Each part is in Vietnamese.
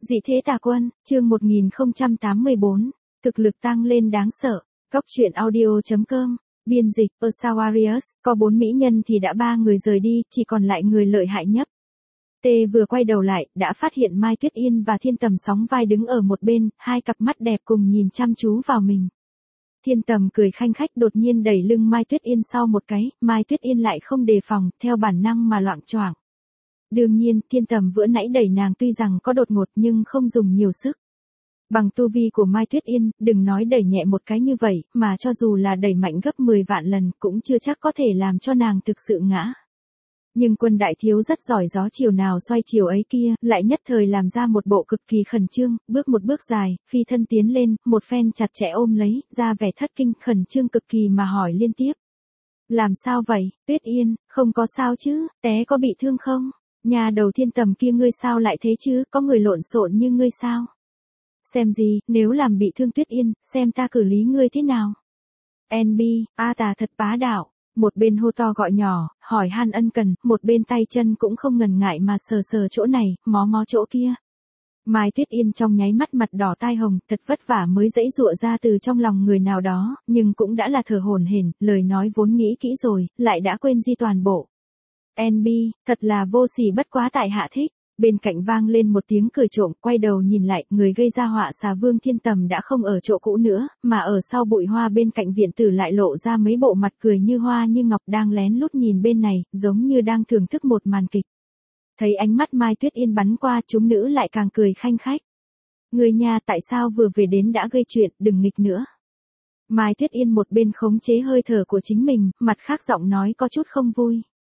Dị thế tà quân, chương 1084, thực lực tăng lên đáng sợ. Góc truyện audio.com, biên dịch, Osawarius, có 4 mỹ nhân thì đã 3 người rời đi, chỉ còn lại người lợi hại nhất. Tê vừa quay đầu lại, đã phát hiện Mai Tuyết Yên và Thiên Tầm sóng vai đứng ở một bên, hai cặp mắt đẹp cùng nhìn chăm chú vào mình. Thiên Tầm cười khanh khách đột nhiên đẩy lưng Mai Tuyết Yên sau một cái, Mai Tuyết Yên lại không đề phòng, theo bản năng mà loạng choạng. Đương nhiên, Thiên Tầm vừa nãy đẩy nàng tuy rằng có đột ngột nhưng không dùng nhiều sức. Bằng tu vi của Mai Tuyết Yên, đừng nói đẩy nhẹ một cái như vậy, mà cho dù là đẩy mạnh gấp 10 vạn lần cũng chưa chắc có thể làm cho nàng thực sự ngã. Nhưng Quân đại thiếu rất giỏi gió chiều nào xoay chiều ấy kia, lại nhất thời làm ra một bộ cực kỳ khẩn trương, bước một bước dài, phi thân tiến lên, một phen chặt chẽ ôm lấy, ra vẻ thất kinh, khẩn trương cực kỳ mà hỏi liên tiếp. Làm sao vậy, Tuyết Yên, không có sao chứ, té có bị thương không? Nhà đầu Thiên Tầm kia ngươi sao lại thế chứ, có người lộn xộn như ngươi sao? Xem gì, nếu làm bị thương Tuyết Yên, xem ta xử lý ngươi thế nào? NB, tà thật bá đạo. Một bên hô to gọi nhỏ, hỏi han ân cần, một bên tay chân cũng không ngần ngại mà sờ sờ chỗ này, mó mó chỗ kia. Mai Tuyết Yên trong nháy mắt mặt đỏ tai hồng, thật vất vả mới giãy giụa ra từ trong lòng người nào đó, nhưng cũng đã là thở hổn hển, lời nói vốn nghĩ kỹ rồi, lại đã quên di toàn bộ. NB, thật là vô sỉ bất quá tại hạ thích. Bên cạnh vang lên một tiếng cười trộm, quay đầu nhìn lại, người gây ra họa xà Vương Thiên Tầm đã không ở chỗ cũ nữa, mà ở sau bụi hoa bên cạnh viện tử lại lộ ra mấy bộ mặt cười như hoa như ngọc đang lén lút nhìn bên này, giống như đang thưởng thức một màn kịch. Thấy ánh mắt Mai Tuyết Yên bắn qua, chúng nữ lại càng cười khanh khách. Người nhà tại sao vừa về đến đã gây chuyện, đừng nghịch nữa. Mai Tuyết Yên một bên khống chế hơi thở của chính mình, mặt khác giọng nói có chút không vui.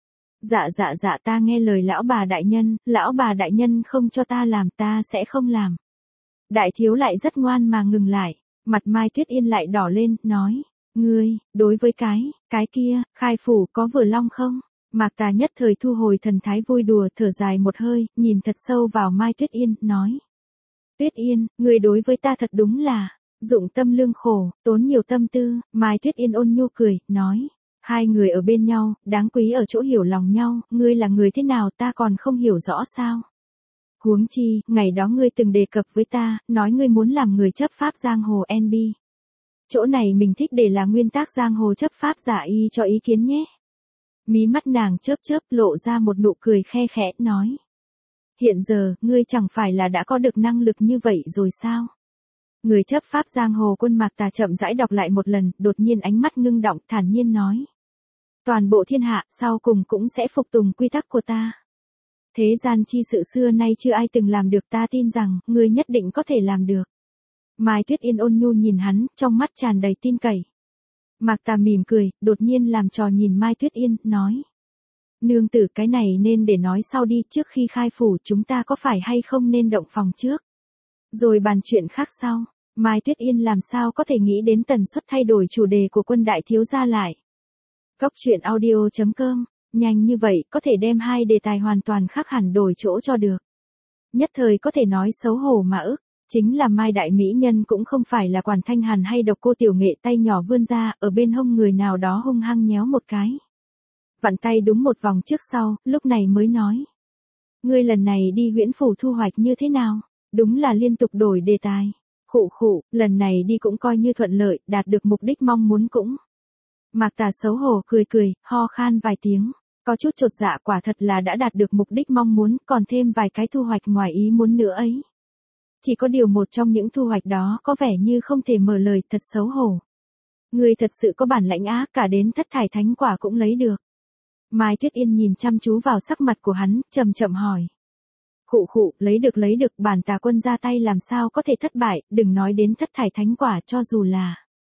Dạ ta nghe lời lão bà đại nhân không cho ta làm ta sẽ không làm. Đại thiếu lại rất ngoan mà ngừng lại, mặt Mai Tuyết Yên lại đỏ lên, nói, ngươi, đối với cái kia, khai phủ có vừa long không? Mạc Tà nhất thời thu hồi thần thái vui đùa, thở dài một hơi, nhìn thật sâu vào Mai Tuyết Yên, nói. Tuyết Yên, ngươi đối với ta thật đúng là, dụng tâm lương khổ, tốn nhiều tâm tư, Mai Tuyết Yên ôn nhu cười, nói. Hai người ở bên nhau, đáng quý ở chỗ hiểu lòng nhau, ngươi là người thế nào ta còn không hiểu rõ sao. Huống chi, ngày đó ngươi từng đề cập với ta, nói ngươi muốn làm người chấp pháp giang hồ NB. Chỗ này mình thích để là nguyên tắc giang hồ chấp pháp giả y cho ý kiến nhé. Mí mắt nàng chớp chớp lộ ra một nụ cười khe khẽ, nói. Hiện giờ, ngươi chẳng phải là đã có được năng lực như vậy rồi sao? Người chấp pháp giang hồ Quân Mạc Tà chậm rãi đọc lại một lần, đột nhiên ánh mắt ngưng động, thản nhiên nói. Toàn bộ thiên hạ, sau cùng cũng sẽ phục tùng quy tắc của ta. Thế gian chi sự xưa nay chưa ai từng làm được, ta tin rằng, ngươi nhất định có thể làm được. Mai Tuyết Yên ôn nhu nhìn hắn, trong mắt tràn đầy tin cậy. Mạc Tà mỉm cười, đột nhiên làm trò nhìn Mai Tuyết Yên, nói. Nương tử, cái này nên để nói sau đi, trước khi khai phủ chúng ta có phải hay không nên động phòng trước. Rồi bàn chuyện khác sau. Mai Tuyết Yên làm sao có thể nghĩ đến tần suất thay đổi chủ đề của Quân đại thiếu gia lại. Góc truyện audio.com, nhanh như vậy có thể đem hai đề tài hoàn toàn khác hẳn đổi chỗ cho được. Nhất thời có thể nói xấu hổ mà ức, chính là Mai đại mỹ nhân cũng không phải là Quản Thanh Hàn hay Độc Cô tiểu nghệ tay nhỏ vươn ra, ở bên hông người nào đó hung hăng nhéo một cái. Vặn tay đúng một vòng trước sau, lúc này mới nói. Ngươi lần này đi Huyễn Phủ thu hoạch như thế nào? Đúng là liên tục đổi đề tài. Khụ, lần này đi cũng coi như thuận lợi, đạt được mục đích mong muốn cũng. Mạc Tà xấu hổ cười, ho khan vài tiếng, có chút chột dạ, quả thật là đã đạt được mục đích mong muốn, còn thêm vài cái thu hoạch ngoài ý muốn nữa ấy. Chỉ có điều một trong những thu hoạch đó có vẻ như không thể mở lời, thật xấu hổ. Người thật sự có bản lãnh á, cả đến thất thải thánh quả cũng lấy được. Mai Tuyết Yên nhìn chăm chú vào sắc mặt của hắn, chậm chậm hỏi. Khụ, lấy được, bản Tà quân ra tay làm sao có thể thất bại, đừng nói đến thất thải thánh quả, cho dù là.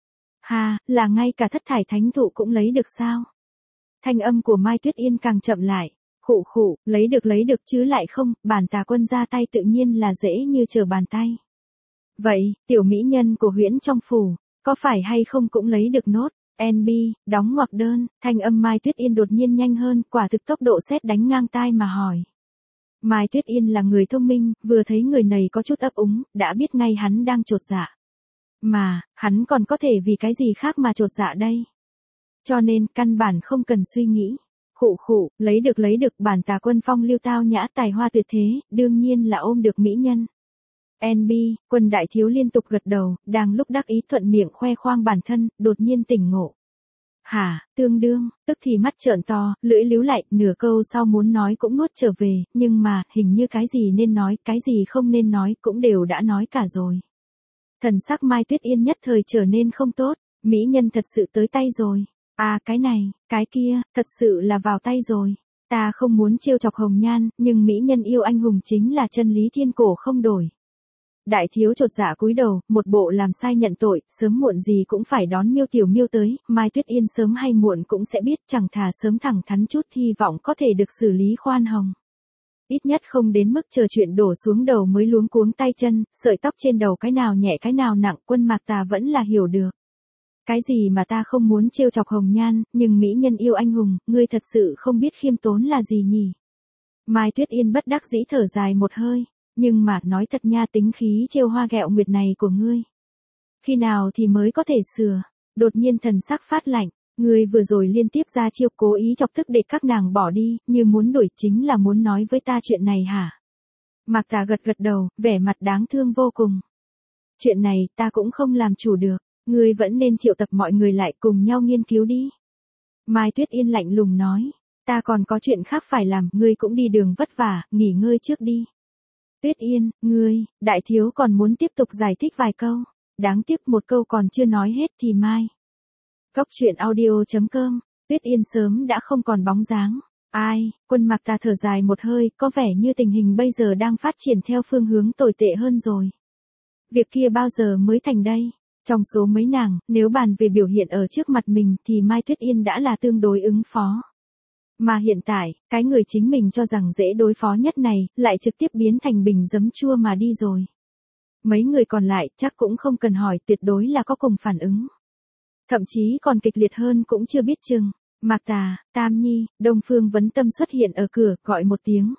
Là ngay cả thất thải thánh thụ cũng lấy được sao? Thanh âm của Mai Tuyết Yên càng chậm lại. Khụ, lấy được chứ lại không, bản Tà quân ra tay tự nhiên là dễ như trở bàn tay. Vậy, tiểu mỹ nhân của Huyễn trong phủ, có phải hay không cũng lấy được nốt? NB, đóng ngoặc đơn, thanh âm Mai Tuyết Yên đột nhiên nhanh hơn, quả thực tốc độ sét đánh ngang tai mà hỏi. Mai Tuyết Yên là người thông minh, vừa thấy người này có chút ấp úng, đã biết ngay hắn đang chột dạ. Mà, hắn còn có thể vì cái gì khác mà chột dạ đây? Cho nên, căn bản không cần suy nghĩ. Khụ, lấy được, bản Tà quân phong lưu tao nhã tài hoa tuyệt thế, đương nhiên là ôm được mỹ nhân. NB, Quân đại thiếu liên tục gật đầu, đang lúc đắc ý thuận miệng khoe khoang bản thân, đột nhiên tỉnh ngộ. Hả, tương đương, tức thì mắt trợn to, lưỡi líu lại, nửa câu sau muốn nói cũng nuốt trở về, nhưng mà, hình như cái gì nên nói, cái gì không nên nói, cũng đều đã nói cả rồi. Thần sắc Mai Tuyết Yên nhất thời trở nên không tốt, mỹ nhân thật sự tới tay rồi. À cái này, cái kia, thật sự là vào tay rồi. Ta không muốn trêu chọc Hồng Nhan, nhưng mỹ nhân yêu anh hùng chính là chân lý thiên cổ không đổi. Đại thiếu chột dạ cúi đầu, một bộ làm sai nhận tội, sớm muộn gì cũng phải đón Miêu Tiểu Miêu tới, Mai Tuyết Yên sớm hay muộn cũng sẽ biết, chẳng thà sớm thẳng thắn chút, hy vọng có thể được xử lý khoan hồng. Ít nhất không đến mức chờ chuyện đổ xuống đầu mới luống cuống tay chân, sợi tóc trên đầu cái nào nhẹ cái nào nặng, Quân Mạc Tà vẫn là hiểu được. Cái gì mà ta không muốn trêu chọc Hồng Nhan, nhưng mỹ nhân yêu anh hùng, ngươi thật sự không biết khiêm tốn là gì nhỉ? Mai Tuyết Yên bất đắc dĩ thở dài một hơi, nhưng mà nói thật nha, tính khí trêu hoa ghẹo nguyệt này của ngươi. Khi nào thì mới có thể sửa? Đột nhiên thần sắc phát lạnh, ngươi vừa rồi liên tiếp ra chiêu cố ý chọc tức để các nàng bỏ đi, như muốn đuổi, chính là muốn nói với ta chuyện này hả? Mạc Tà gật gật đầu, vẻ mặt đáng thương vô cùng. Chuyện này ta cũng không làm chủ được. Ngươi vẫn nên triệu tập mọi người lại cùng nhau nghiên cứu đi. Mai Tuyết Yên lạnh lùng nói. Ta còn có chuyện khác phải làm, ngươi cũng đi đường vất vả, nghỉ ngơi trước đi. Tuyết Yên, ngươi, đại thiếu còn muốn tiếp tục giải thích vài câu. Đáng tiếc một câu còn chưa nói hết thì mai. Cóc truyện audio.com, Tuyết Yên sớm đã không còn bóng dáng. Ai, Quân Mạc Tà thở dài một hơi, có vẻ như tình hình bây giờ đang phát triển theo phương hướng tồi tệ hơn rồi. Việc kia bao giờ mới thành đây? Trong số mấy nàng, nếu bàn về biểu hiện ở trước mặt mình thì Mai Tuyết Yên đã là tương đối ứng phó. Mà hiện tại, cái người chính mình cho rằng dễ đối phó nhất này, lại trực tiếp biến thành bình giấm chua mà đi rồi. Mấy người còn lại chắc cũng không cần hỏi, tuyệt đối là có cùng phản ứng. Thậm chí còn kịch liệt hơn cũng chưa biết chừng. Mạc Tà, Tam Nhi, Đông Phương Vấn Tâm xuất hiện ở cửa, gọi một tiếng.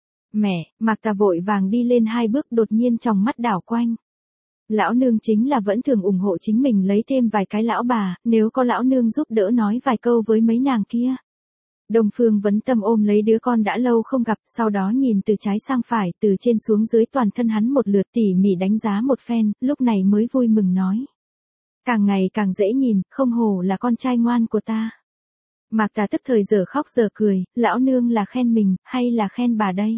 Mẹ, Mạc Tà vội vàng đi lên hai bước, đột nhiên trong mắt đảo quanh. Lão nương chính là vẫn thường ủng hộ chính mình lấy thêm vài cái lão bà, nếu có lão nương giúp đỡ nói vài câu với mấy nàng kia. Đông Phương Vấn Tâm ôm lấy đứa con đã lâu không gặp, sau đó nhìn từ trái sang phải, từ trên xuống dưới toàn thân hắn một lượt tỉ mỉ đánh giá một phen, lúc này mới vui mừng nói. Càng ngày càng dễ nhìn, không hổ là con trai ngoan của ta. Mạc Tà tức thời giờ khóc giờ cười, lão nương là khen mình, hay là khen bà đây?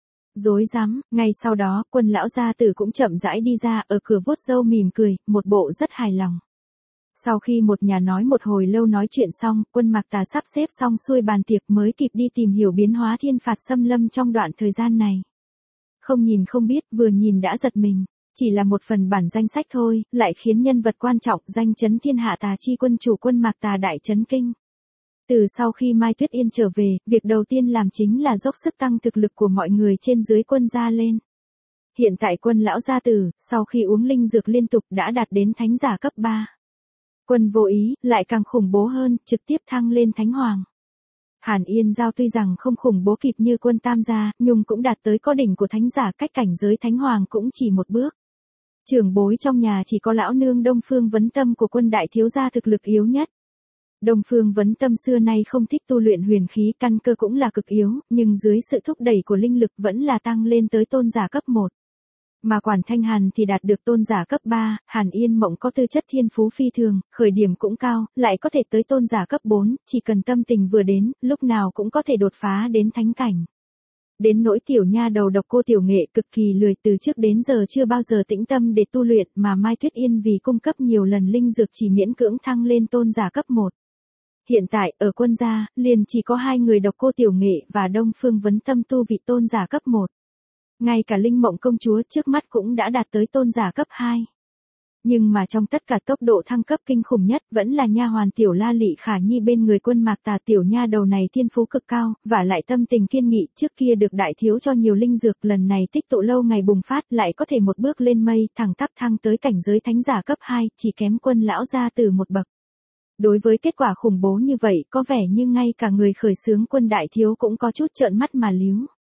Dối rắm, ngay sau đó, Quân lão gia tử cũng chậm rãi đi ra, ở cửa vuốt râu mỉm cười, một bộ rất hài lòng. Sau khi một nhà nói một hồi lâu nói chuyện xong, Quân Mạc Tà sắp xếp xong xuôi bàn tiệc mới kịp đi tìm hiểu biến hóa thiên phạt xâm lâm trong đoạn thời gian này. Không nhìn không biết, vừa nhìn đã giật mình. Chỉ là một phần bản danh sách thôi, lại khiến nhân vật quan trọng danh chấn thiên hạ Tà chi quân chủ Quân Mạc Tà đại chấn kinh. Từ sau khi Mai Tuyết Yên trở về, việc đầu tiên làm chính là dốc sức tăng thực lực của mọi người trên dưới Quân gia lên. Hiện tại Quân lão gia tử, sau khi uống linh dược liên tục đã đạt đến thánh giả cấp 3. Quân vô ý, lại càng khủng bố hơn, trực tiếp thăng lên thánh hoàng. Hàn Yên Giao tuy rằng không khủng bố kịp như Quân tam gia, nhưng cũng đạt tới có đỉnh của thánh giả, cách cảnh giới thánh hoàng cũng chỉ một bước. Trưởng bối trong nhà chỉ có lão nương Đông Phương Vấn Tâm của Quân đại thiếu gia thực lực yếu nhất. Đông Phương Vấn Tâm xưa nay không thích tu luyện huyền khí, căn cơ cũng là cực yếu, nhưng dưới sự thúc đẩy của linh lực vẫn là tăng lên tới tôn giả cấp 1. Mà Quản Thanh Hàn thì đạt được tôn giả cấp 3, Hàn Yên Mộng có tư chất thiên phú phi thường, khởi điểm cũng cao, lại có thể tới tôn giả cấp 4, chỉ cần tâm tình vừa đến, lúc nào cũng có thể đột phá đến thánh cảnh. Đến nỗi tiểu nha đầu Độc Cô Tiểu Nghệ cực kỳ lười, từ trước đến giờ chưa bao giờ tĩnh tâm để tu luyện, mà Mai Tuyết Yên vì cung cấp nhiều lần linh dược chỉ miễn cưỡng thăng lên tôn giả cấp 1. Hiện tại, ở Quân gia, liền chỉ có hai người Độc Cô Tiểu Nghệ và Đông Phương Vấn Tâm tu vị tôn giả cấp 1. Ngay cả Linh Mộng công chúa trước mắt cũng đã đạt tới tôn giả cấp 2. Nhưng mà trong tất cả tốc độ thăng cấp kinh khủng nhất vẫn là nha hoàn Tiểu La Lị Khả Nhi bên người Quân Mạc Tà. Tiểu nha đầu này thiên phú cực cao, và lại tâm tình kiên nghị, trước kia được đại thiếu cho nhiều linh dược, lần này tích tụ lâu ngày bùng phát, lại có thể một bước lên mây, thẳng tắp thăng tới cảnh giới thánh giả cấp 2, chỉ kém Quân lão gia tử một bậc. Đối với kết quả khủng bố như vậy, có vẻ như ngay cả người khởi xướng Quân đại thiếu cũng có chút trợn mắt mà líu.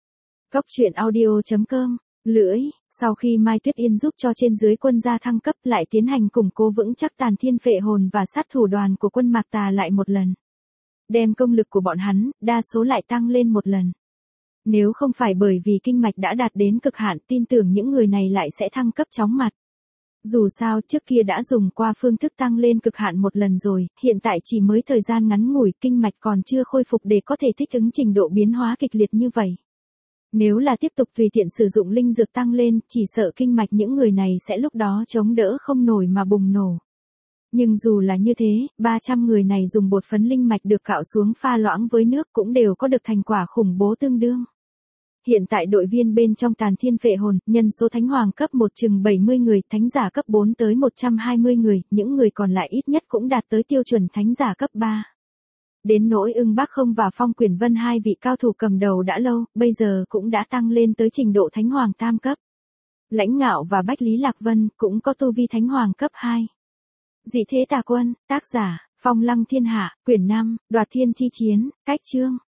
Cóc truyện audio.com, lưỡi, sau khi Mai Tuyết Yên giúp cho trên dưới Quân gia thăng cấp, lại tiến hành củng cố vững chắc Tàn Thiên Phệ Hồn và sát thủ đoàn của Quân Mạc Tà lại một lần. Đem công lực của bọn hắn, đa số lại tăng lên một lần. Nếu không phải bởi vì kinh mạch đã đạt đến cực hạn, tin tưởng những người này lại sẽ thăng cấp chóng mặt. Dù sao trước kia đã dùng qua phương thức tăng lên cực hạn một lần rồi, hiện tại chỉ mới thời gian ngắn ngủi, kinh mạch còn chưa khôi phục để có thể thích ứng trình độ biến hóa kịch liệt như vậy. Nếu là tiếp tục tùy tiện sử dụng linh dược tăng lên, chỉ sợ kinh mạch những người này sẽ lúc đó chống đỡ không nổi mà bùng nổ. Nhưng dù là như thế, 300 người này dùng bột phấn linh mạch được cạo xuống pha loãng với nước cũng đều có được thành quả khủng bố tương đương. Hiện tại đội viên bên trong Tàn Thiên Phệ Hồn, nhân số thánh hoàng cấp 1 chừng 70 người, thánh giả cấp 4 tới 120 người, những người còn lại ít nhất cũng đạt tới tiêu chuẩn thánh giả cấp 3. Đến nỗi Ưng Bác Không và Phong Quyển Vân, hai vị cao thủ cầm đầu đã lâu, bây giờ cũng đã tăng lên tới trình độ thánh hoàng tam cấp. Lãnh Ngạo và Bách Lý Lạc Vân cũng có tu vi thánh hoàng cấp 2. Dị Thế Tà Quân, tác giả, Phong Lăng Thiên Hạ, quyển 5, Đoạt Thiên Chi Chiến, cách chương.